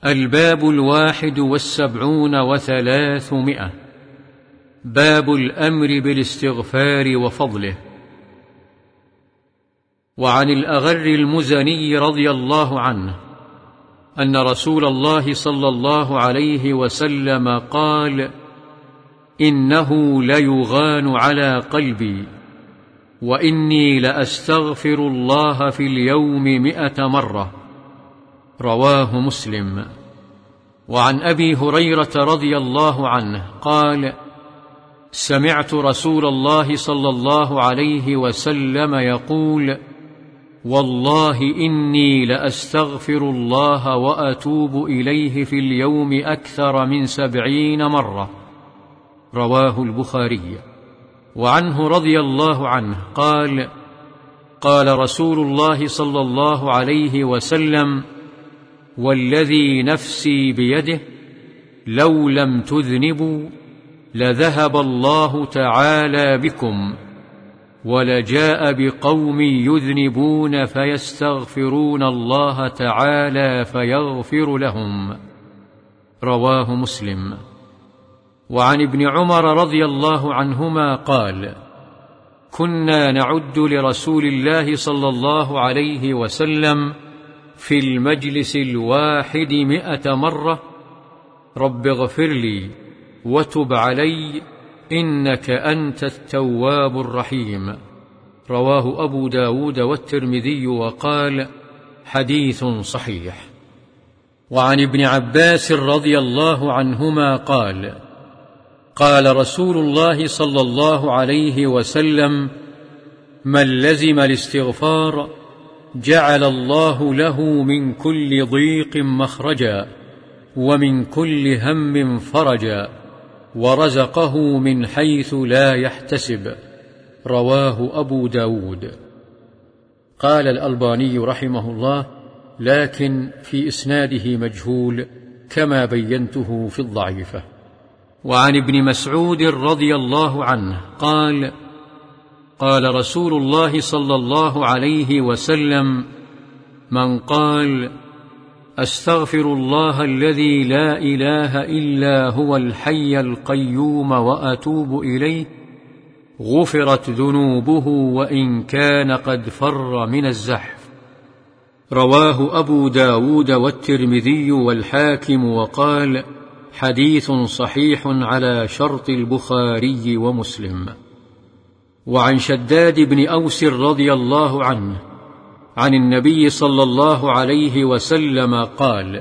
الباب 71 باب الأمر بالاستغفار وفضله. وعن الأغر المزني رضي الله عنه أن رسول الله صلى الله عليه وسلم قال: إنه ليغان على قلبي، وإني لأستغفر الله في اليوم 100 مرة. رواه مسلم. وعن أبي هريرة رضي الله عنه قال: سمعت رسول الله صلى الله عليه وسلم يقول: والله إني لأستغفر الله وأتوب إليه في اليوم أكثر من 70 مرة. رواه البخاري. وعنه رضي الله عنه قال: قال رسول الله صلى الله عليه وسلم: والذي نفسي بيده لو لم تذنبوا لذهب الله تعالى بكم، ولجاء بقوم يذنبون فيستغفرون الله تعالى فيغفر لهم. رواه مسلم. وعن ابن عمر رضي الله عنهما قال: كنا نعد لرسول الله صلى الله عليه وسلم في المجلس الواحد 100 مرة: رب اغفر لي وتب علي إنك أنت التواب الرحيم. رواه أبو داود والترمذي وقال: حديث صحيح. وعن ابن عباس رضي الله عنهما قال: قال رسول الله صلى الله عليه وسلم: من لزم الاستغفار جعل الله له من كل ضيق مخرجا، ومن كل هم فرجا، ورزقه من حيث لا يحتسب. رواه أبو داود. قال الألباني رحمه الله: لكن في إسناده مجهول كما بينته في الضعيفة. وعن ابن مسعود رضي الله عنه قال: قال رسول الله صلى الله عليه وسلم: من قال أستغفر الله الذي لا إله إلا هو الحي القيوم وأتوب إليه غفرت ذنوبه وإن كان قد فر من الزحف. رواه أبو داود والترمذي والحاكم وقال: حديث صحيح على شرط البخاري ومسلم. وعن شداد بن أوس رضي الله عنه عن النبي صلى الله عليه وسلم قال: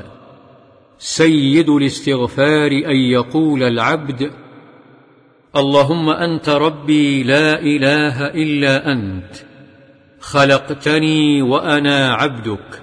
سيد الاستغفار أن يقول العبد: اللهم أنت ربي لا إله إلا أنت، خلقتني وأنا عبدك،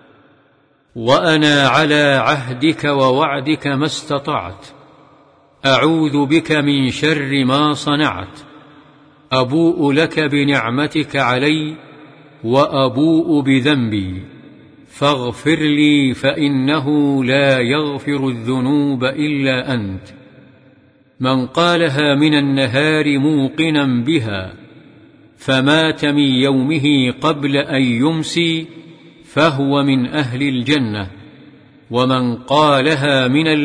وأنا على عهدك ووعدك ما استطعت، أعوذ بك من شر ما صنعت، أبوء لك بنعمتك علي وأبوء بذنبي، فاغفر لي فإنه لا يغفر الذنوب إلا أنت. من قالها من النهار موقنا بها فمات من يومه قبل أن يمسي فهو من أهل الجنة. ومن قالها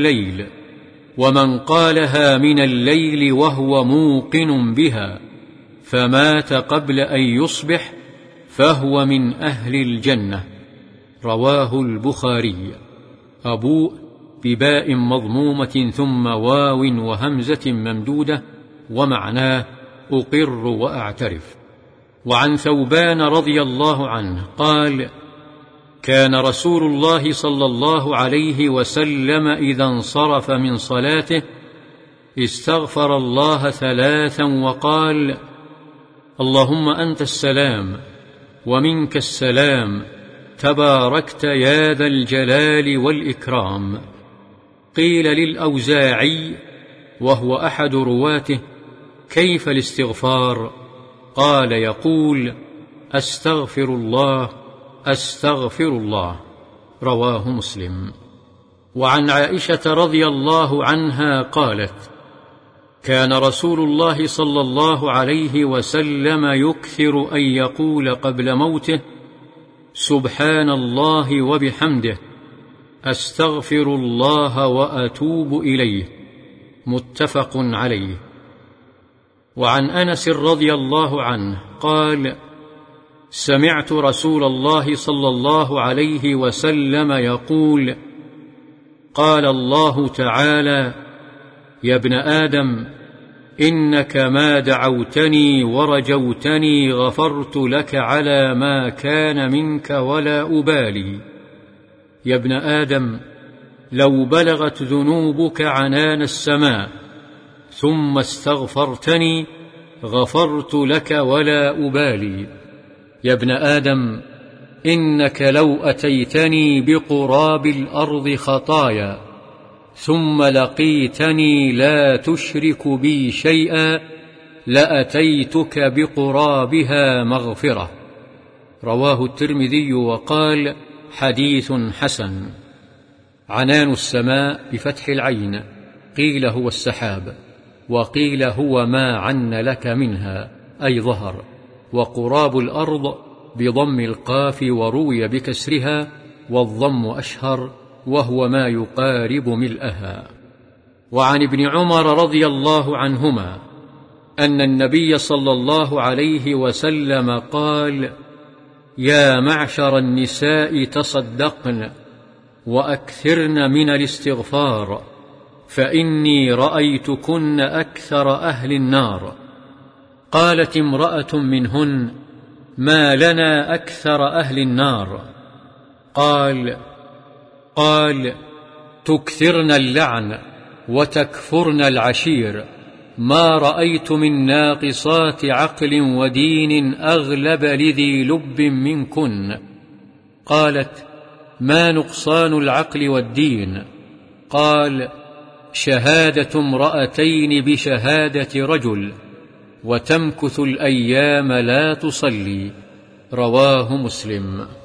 من الليل وهو موقن بها فمات قبل أن يصبح فهو من أهل الجنة. رواه البخاري. أبوء بباء مضمومة ثم واو وهمزة ممدودة، ومعناه أقر وأعترف. وعن ثوبان رضي الله عنه قال: كان رسول الله صلى الله عليه وسلم إذا انصرف من صلاته استغفر الله 3 وقال: اللهم أنت السلام ومنك السلام، تباركت يا ذا الجلال والإكرام. قيل للأوزاعي وهو أحد رواته: كيف الاستغفار؟ قال: يقول: أستغفر الله أستغفر الله. رواه مسلم. وعن عائشة رضي الله عنها قالت: كان رسول الله صلى الله عليه وسلم يكثر أن يقول قبل موته: سبحان الله وبحمده، أستغفر الله وأتوب إليه. متفق عليه. وعن أنس رضي الله عنه قال: سمعت رسول الله صلى الله عليه وسلم يقول: قال الله تعالى: يا ابن آدم، إنك ما دعوتني ورجوتني غفرت لك على ما كان منك ولا أبالي. يا ابن آدم، لو بلغت ذنوبك عنان السماء ثم استغفرتني غفرت لك ولا أبالي. يا ابن آدم، إنك لو أتيتني بقراب الأرض خطايا ثم لقيتني لا تشرك بي شيئا لأتيتك بقرابها مغفرة. رواه الترمذي وقال: حديث حسن. عنان السماء بفتح العين، قيل هو السحاب، وقيل هو ما عن لك منها أي ظهر، وقراب الأرض بضم القاف وروي بكسرها، والضم أشهر، وهو ما يقارب ملئها. وعن ابن عمر رضي الله عنهما أن النبي صلى الله عليه وسلم قال: يا معشر النساء تصدقن وأكثرن من الاستغفار، فإني رأيتكن أكثر أهل النار. قالت امرأة منهن: ما لنا أكثر أهل النار؟ قال: تكثرن اللعن وتكفرن العشير، ما رأيت من ناقصات عقل ودين أغلب لذي لب منكن. قالت: ما نقصان العقل والدين؟ قال: شهادة امرأتين بشهادة رجل، وتمكث الأيام لا تصلي. رواه مسلم.